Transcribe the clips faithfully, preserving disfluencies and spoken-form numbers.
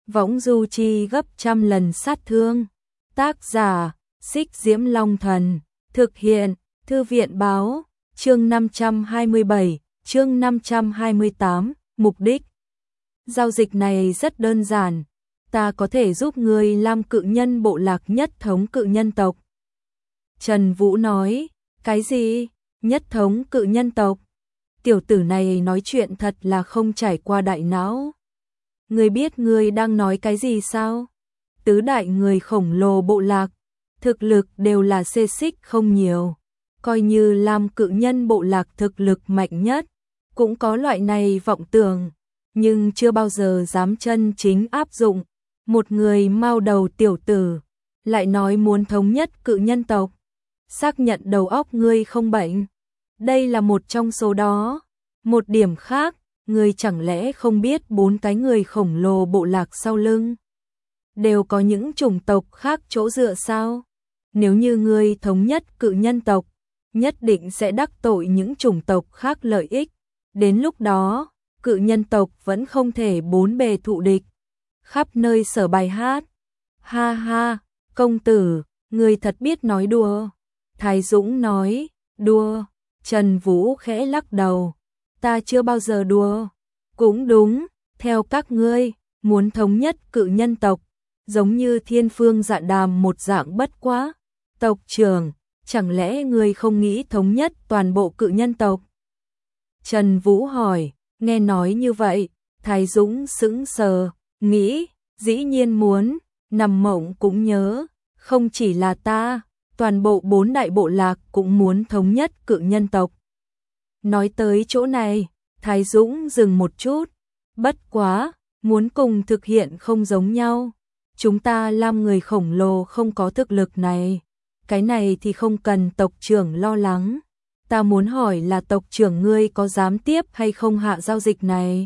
võng du chi gấp trăm lần sát thương. Tác giả, Xích Diễm Long Thần. Thực hiện, Thư viện Báo. Chương năm trăm hai mươi bảy, chương năm trăm hai mươi tám, mục đích. Giao dịch này rất đơn giản. Ta có thể giúp ngươi làm cự nhân bộ lạc nhất thống cự nhân tộc. Trần Vũ nói, cái gì? Nhất thống cự nhân tộc? Tiểu tử này nói chuyện thật là không trải qua đại não. Ngươi biết ngươi đang nói cái gì sao? Tứ đại người khổng lồ bộ lạc, thực lực đều là xê xích không nhiều. Coi như làm cự nhân bộ lạc thực lực mạnh nhất, cũng có loại này vọng tưởng, nhưng chưa bao giờ dám chân chính áp dụng. Một người mao đầu tiểu tử, lại nói muốn thống nhất cự nhân tộc. Xác nhận đầu óc ngươi không bệnh. Đây là một trong số đó. Một điểm khác, ngươi chẳng lẽ không biết bốn cái người khổng lồ bộ lạc sau lưng đều có những chủng tộc khác chỗ dựa sao? Nếu như ngươi thống nhất cự nhân tộc, nhất định sẽ đắc tội những chủng tộc khác lợi ích. Đến lúc đó, cự nhân tộc vẫn không thể bốn bề thụ địch, khắp nơi sở bài hát. Ha ha, công tử, ngươi thật biết nói đùa. Thái Dũng nói, đùa. Trần Vũ khẽ lắc đầu, ta chưa bao giờ đùa. Cũng đúng, theo các ngươi, muốn thống nhất cự nhân tộc, giống như thiên phương dạ đàm một dạng bất quá. Tộc trưởng, chẳng lẽ ngươi không nghĩ thống nhất toàn bộ cự nhân tộc? Trần Vũ hỏi, nghe nói như vậy, Thái Dũng sững sờ, nghĩ, dĩ nhiên muốn, nằm mộng cũng nhớ, không chỉ là ta, toàn bộ bốn đại bộ lạc cũng muốn thống nhất cự nhân tộc. Nói tới chỗ này, Thái Dũng dừng một chút, bất quá, muốn cùng thực hiện không giống nhau. Chúng ta làm người khổng lồ không có thực lực này, cái này thì không cần tộc trưởng lo lắng. Ta muốn hỏi là tộc trưởng ngươi có dám tiếp hay không hạ giao dịch này?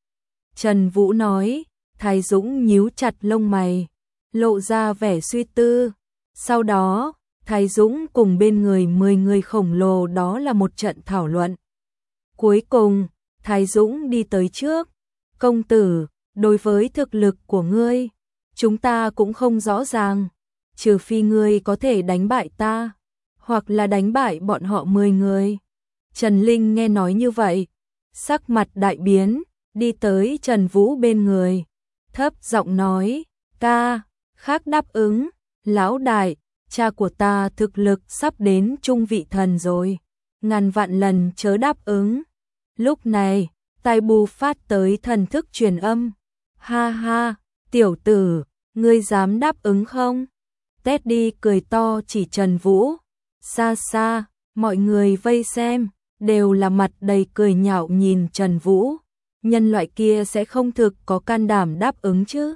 Trần Vũ nói. Thái Dũng nhíu chặt lông mày, lộ ra vẻ suy tư. Sau đó, Thái Dũng cùng bên người mười người khổng lồ đó là một trận thảo luận. Cuối cùng, Thái Dũng đi tới trước. Công tử, đối với thực lực của ngươi, chúng ta cũng không rõ ràng. Trừ phi ngươi có thể đánh bại ta, hoặc là đánh bại bọn họ mười người. Trần Linh nghe nói như vậy, sắc mặt đại biến, đi tới Trần Vũ bên người. Thấp giọng nói, ca, khác đáp ứng, lão đại, cha của ta thực lực sắp đến trung vị thần rồi, ngàn vạn lần chớ đáp ứng. Lúc này, tai bù phát tới thần thức truyền âm, ha ha, tiểu tử, ngươi dám đáp ứng không? Teddy cười to chỉ Trần Vũ, xa xa, mọi người vây xem, đều là mặt đầy cười nhạo nhìn Trần Vũ. Nhân loại kia sẽ không thực có can đảm đáp ứng chứ?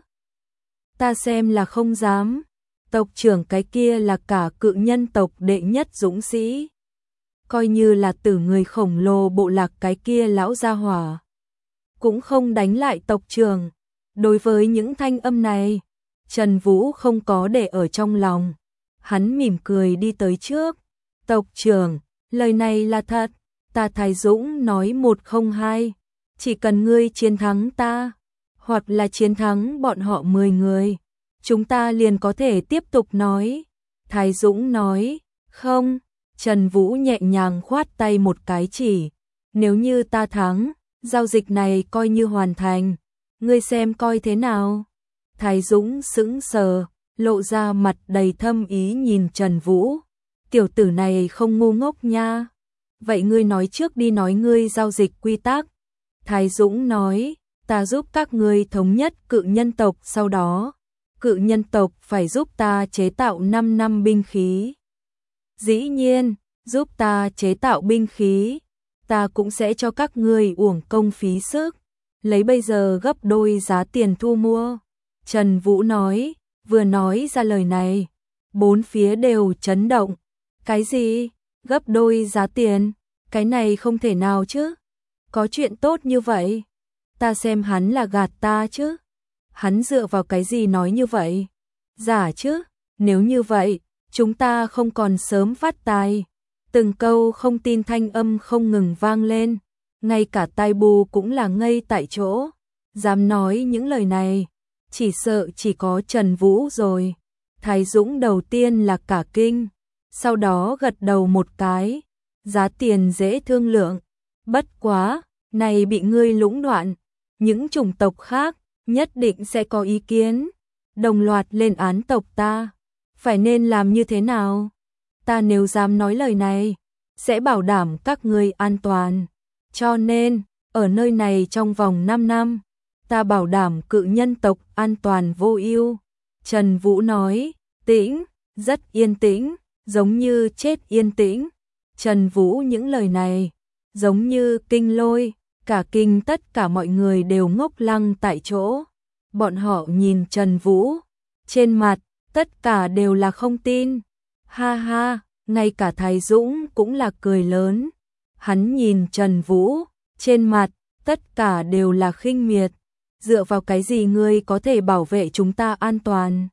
Ta xem là không dám. Tộc trưởng cái kia là cả cự nhân tộc đệ nhất dũng sĩ. Coi như là tử người khổng lồ bộ lạc cái kia lão gia hỏa, cũng không đánh lại tộc trưởng. Đối với những thanh âm này, Trần Vũ không có để ở trong lòng. Hắn mỉm cười đi tới trước. Tộc trưởng, lời này là thật. Ta Thái Dũng nói một không hai. Chỉ cần ngươi chiến thắng ta, hoặc là chiến thắng bọn họ mười người, chúng ta liền có thể tiếp tục nói. Thái Dũng nói, không. Trần Vũ nhẹ nhàng khoát tay một cái chỉ, nếu như ta thắng, giao dịch này coi như hoàn thành, ngươi xem coi thế nào. Thái Dũng sững sờ, lộ ra mặt đầy thâm ý nhìn Trần Vũ. Tiểu tử này không ngu ngốc nha. Vậy ngươi nói trước đi, nói ngươi giao dịch quy tắc. Thái Dũng nói, ta giúp các ngươi thống nhất cự nhân tộc, sau đó, cự nhân tộc phải giúp ta chế tạo năm năm binh khí. Dĩ nhiên, giúp ta chế tạo binh khí, ta cũng sẽ cho các ngươi uổng công phí sức, lấy bây giờ gấp đôi giá tiền thu mua. Trần Vũ nói, vừa nói ra lời này, bốn phía đều chấn động. Cái gì? Gấp đôi giá tiền? Cái này không thể nào chứ? Có chuyện tốt như vậy? Ta xem hắn là gạt ta chứ? Hắn dựa vào cái gì nói như vậy? Giả chứ? Nếu như vậy, chúng ta không còn sớm phát tài. Từng câu không tin thanh âm không ngừng vang lên, ngay cả tai bù cũng là ngây tại chỗ. Dám nói những lời này, chỉ sợ chỉ có Trần Vũ rồi. Thái Dũng đầu tiên là cả kinh, sau đó gật đầu một cái, giá tiền dễ thương lượng, bất quá, này bị ngươi lũng đoạn, những chủng tộc khác nhất định sẽ có ý kiến, đồng loạt lên án tộc ta, phải nên làm như thế nào? Ta nếu dám nói lời này, sẽ bảo đảm các ngươi an toàn, cho nên, ở nơi này trong vòng năm năm, ta bảo đảm cự nhân tộc an toàn vô ưu. Trần Vũ nói, tĩnh, rất yên tĩnh, giống như chết yên tĩnh. Trần Vũ những lời này, giống như kinh lôi, cả kinh tất cả mọi người đều ngốc lăng tại chỗ. Bọn họ nhìn Trần Vũ, trên mặt, tất cả đều là không tin. Ha ha, ngay cả Thái Dũng cũng là cười lớn. Hắn nhìn Trần Vũ, trên mặt, tất cả đều là khinh miệt. Dựa vào cái gì ngươi có thể bảo vệ chúng ta an toàn?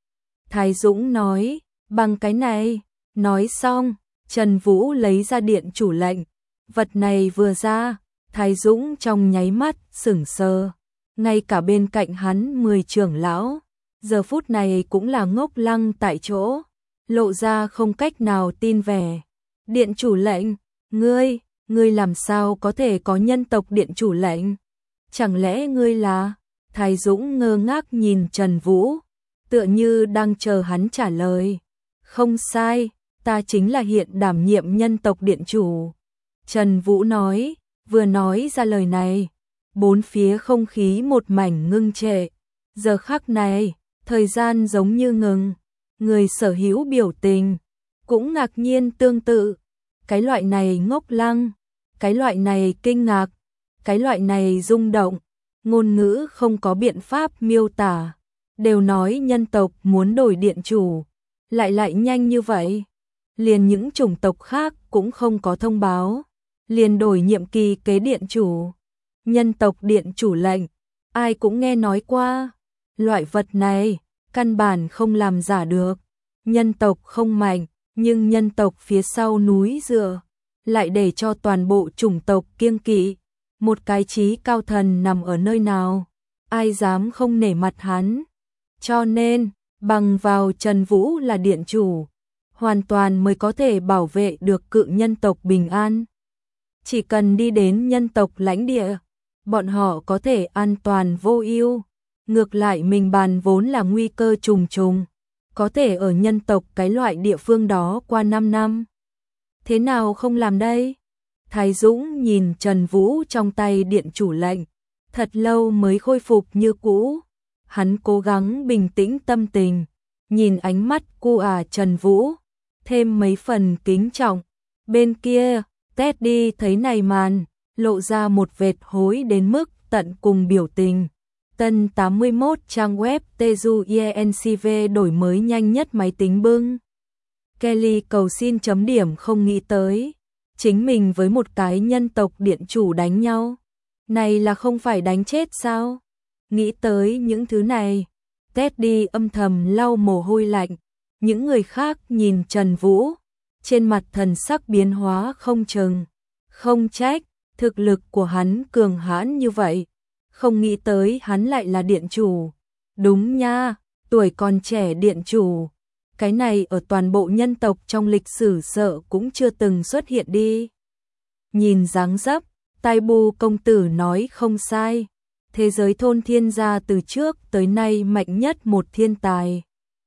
Thái Dũng nói, bằng cái này. Nói xong, Trần Vũ lấy ra điện chủ lệnh. Vật này vừa ra, Thái Dũng trong nháy mắt sững sờ. Ngay cả bên cạnh hắn mười trưởng lão, giờ phút này cũng là ngốc lăng tại chỗ, lộ ra không cách nào tin vẻ. Điện chủ lệnh, ngươi, ngươi làm sao có thể có nhân tộc điện chủ lệnh? Chẳng lẽ ngươi là? Thái Dũng ngơ ngác nhìn Trần Vũ, tựa như đang chờ hắn trả lời. Không sai, ta chính là hiện đảm nhiệm nhân tộc điện chủ. Trần Vũ nói, vừa nói ra lời này, bốn phía không khí một mảnh ngưng trệ. Giờ khắc này, thời gian giống như ngừng, người sở hữu biểu tình cũng ngạc nhiên tương tự. Cái loại này ngốc lăng, cái loại này kinh ngạc, cái loại này rung động, ngôn ngữ không có biện pháp miêu tả, đều nói nhân tộc muốn đổi điện chủ, lại lại nhanh như vậy. Liền những chủng tộc khác cũng không có thông báo, liền đổi nhiệm kỳ kế điện chủ. Nhân tộc điện chủ lệnh, ai cũng nghe nói qua, loại vật này, căn bản không làm giả được. Nhân tộc không mạnh, nhưng nhân tộc phía sau núi dựa, lại để cho toàn bộ chủng tộc kiêng kỵ. Một cái chí cao thần nằm ở nơi nào, ai dám không nể mặt hắn. Cho nên, bằng vào Trần Vũ là điện chủ, hoàn toàn mới có thể bảo vệ được cự nhân tộc bình an. Chỉ cần đi đến nhân tộc lãnh địa, bọn họ có thể an toàn vô ưu. Ngược lại mình bàn vốn là nguy cơ trùng trùng, có thể ở nhân tộc cái loại địa phương đó qua năm năm. Thế nào không làm đây? Thái Dũng nhìn Trần Vũ trong tay điện chủ lệnh, thật lâu mới khôi phục như cũ. Hắn cố gắng bình tĩnh tâm tình, nhìn ánh mắt cu à Trần Vũ, thêm mấy phần kính trọng. Bên kia, Teddy thấy này màn, lộ ra một vệt hối đến mức tận cùng biểu tình. Tân tám mươi mốt trang web Teju Encv đổi mới nhanh nhất máy tính bưng. Kelly cầu xin chấm điểm không nghĩ tới. Chính mình với một cái nhân tộc điện chủ đánh nhau. Này là không phải đánh chết sao? Nghĩ tới những thứ này, Teddy âm thầm lau mồ hôi lạnh. Những người khác nhìn Trần Vũ, trên mặt thần sắc biến hóa không chừng. Không trách, thực lực của hắn cường hãn như vậy. Không nghĩ tới hắn lại là điện chủ. Đúng nha, tuổi còn trẻ điện chủ. Cái này ở toàn bộ nhân tộc trong lịch sử sợ cũng chưa từng xuất hiện đi. Nhìn dáng dấp, Tai Bu công tử nói không sai. Thế giới thôn thiên gia từ trước tới nay mạnh nhất một thiên tài.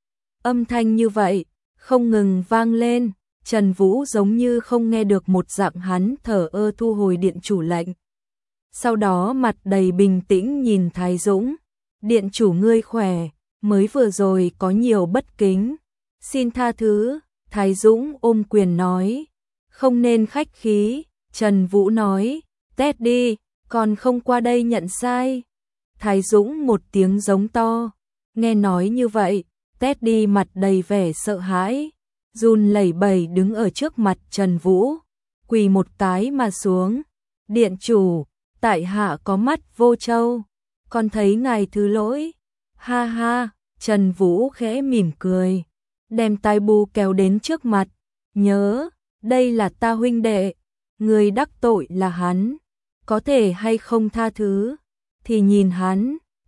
Âm thanh như vậy, không ngừng vang lên. Trần Vũ giống như không nghe được một dạng, hắn thở ơ thu hồi điện chủ lệnh. Sau đó mặt đầy bình tĩnh nhìn Thái Dũng. Điện chủ ngươi khỏe, mới vừa rồi có nhiều bất kính. Xin tha thứ, Thái Dũng ôm quyền nói. Không nên khách khí, Trần Vũ nói. Teddy, còn không qua đây nhận sai. Thái Dũng một tiếng giống to. Nghe nói như vậy, Teddy mặt đầy vẻ sợ hãi, run lẩy bẩy đứng ở trước mặt Trần Vũ, quỳ một cái mà xuống. Điện chủ, tại hạ có mắt vô châu, con thấy ngài thứ lỗi. Ha ha, Trần Vũ khẽ mỉm cười, đem Tai Bu kéo đến trước mặt. Nhớ, đây là ta huynh đệ, người đắc tội là hắn, có thể hay không tha thứ, thì nhìn hắn.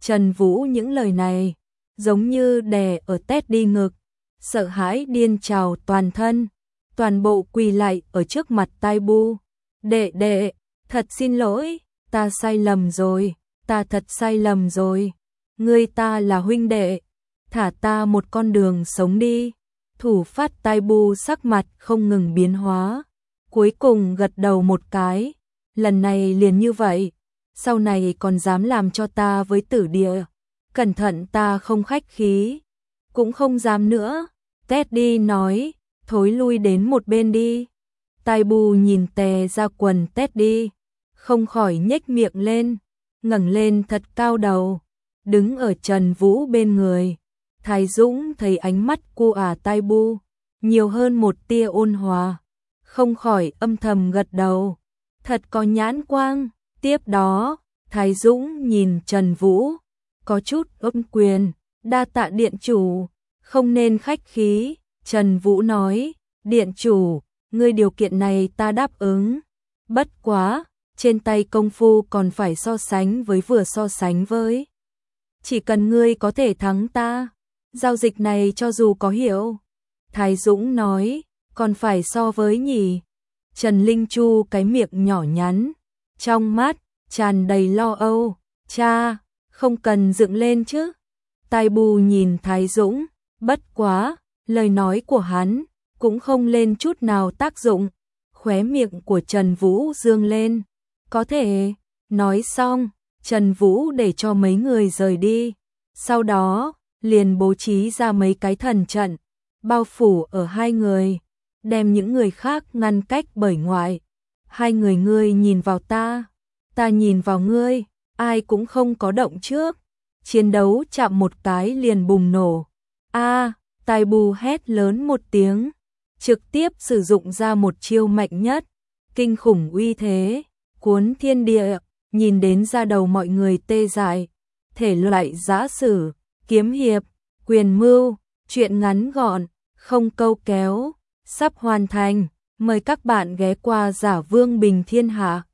Trần Vũ những lời này giống như đè ở Teddy ngực, sợ hãi điên trào toàn thân, toàn bộ quỳ lại ở trước mặt Tai Bu. Đệ đệ, thật xin lỗi, ta sai lầm rồi, ta thật sai lầm rồi. Ngươi ta là huynh đệ, thả ta một con đường sống đi. Thủ phát Tai Bu sắc mặt không ngừng biến hóa, cuối cùng gật đầu một cái, lần này liền như vậy, sau này còn dám làm cho ta với Tử Địa, cẩn thận ta không khách khí. Cũng không dám nữa, Teddy nói, thối lui đến một bên đi. Tai Bu nhìn tè ra quần Teddy, không khỏi nhếch miệng lên, ngẩng lên thật cao đầu, đứng ở Trần Vũ bên người. Thái Dũng thấy ánh mắt cô ả Tai Bu nhiều hơn một tia ôn hòa, không khỏi âm thầm gật đầu, thật có nhãn quang. Tiếp đó, Thái Dũng nhìn Trần Vũ, có chút ôm quyền, đa tạ điện chủ, không nên khách khí. Trần Vũ nói, điện chủ, ngươi điều kiện này ta đáp ứng, bất quá, trên tay công phu còn phải so sánh với vừa so sánh với. Chỉ cần ngươi có thể thắng ta, giao dịch này cho dù có hiệu. Thái Dũng nói, còn phải so với nhỉ? Trần Linh Chu cái miệng nhỏ nhắn, trong mắt tràn đầy lo âu, cha, không cần dựng lên chứ. Tai Bu nhìn Thái Dũng, bất quá, lời nói của hắn cũng không lên chút nào tác dụng. Khóe miệng của Trần Vũ dương lên, có thể. Nói xong, Trần Vũ để cho mấy người rời đi, sau đó liền bố trí ra mấy cái thần trận, bao phủ ở hai người, đem những người khác ngăn cách bởi ngoại. Hai người ngươi nhìn vào ta, ta nhìn vào ngươi, ai cũng không có động trước. Chiến đấu chạm một cái liền bùng nổ. A, Tai Bu hét lớn một tiếng, trực tiếp sử dụng ra một chiêu mạnh nhất, kinh khủng uy thế, cuốn thiên địa, nhìn đến da đầu mọi người tê dại. Thể loại giã sử, kiếm hiệp, quyền mưu, truyện ngắn gọn, không câu kéo, sắp hoàn thành. Mời các bạn ghé qua Giả Vương Bình Thiên Hạ.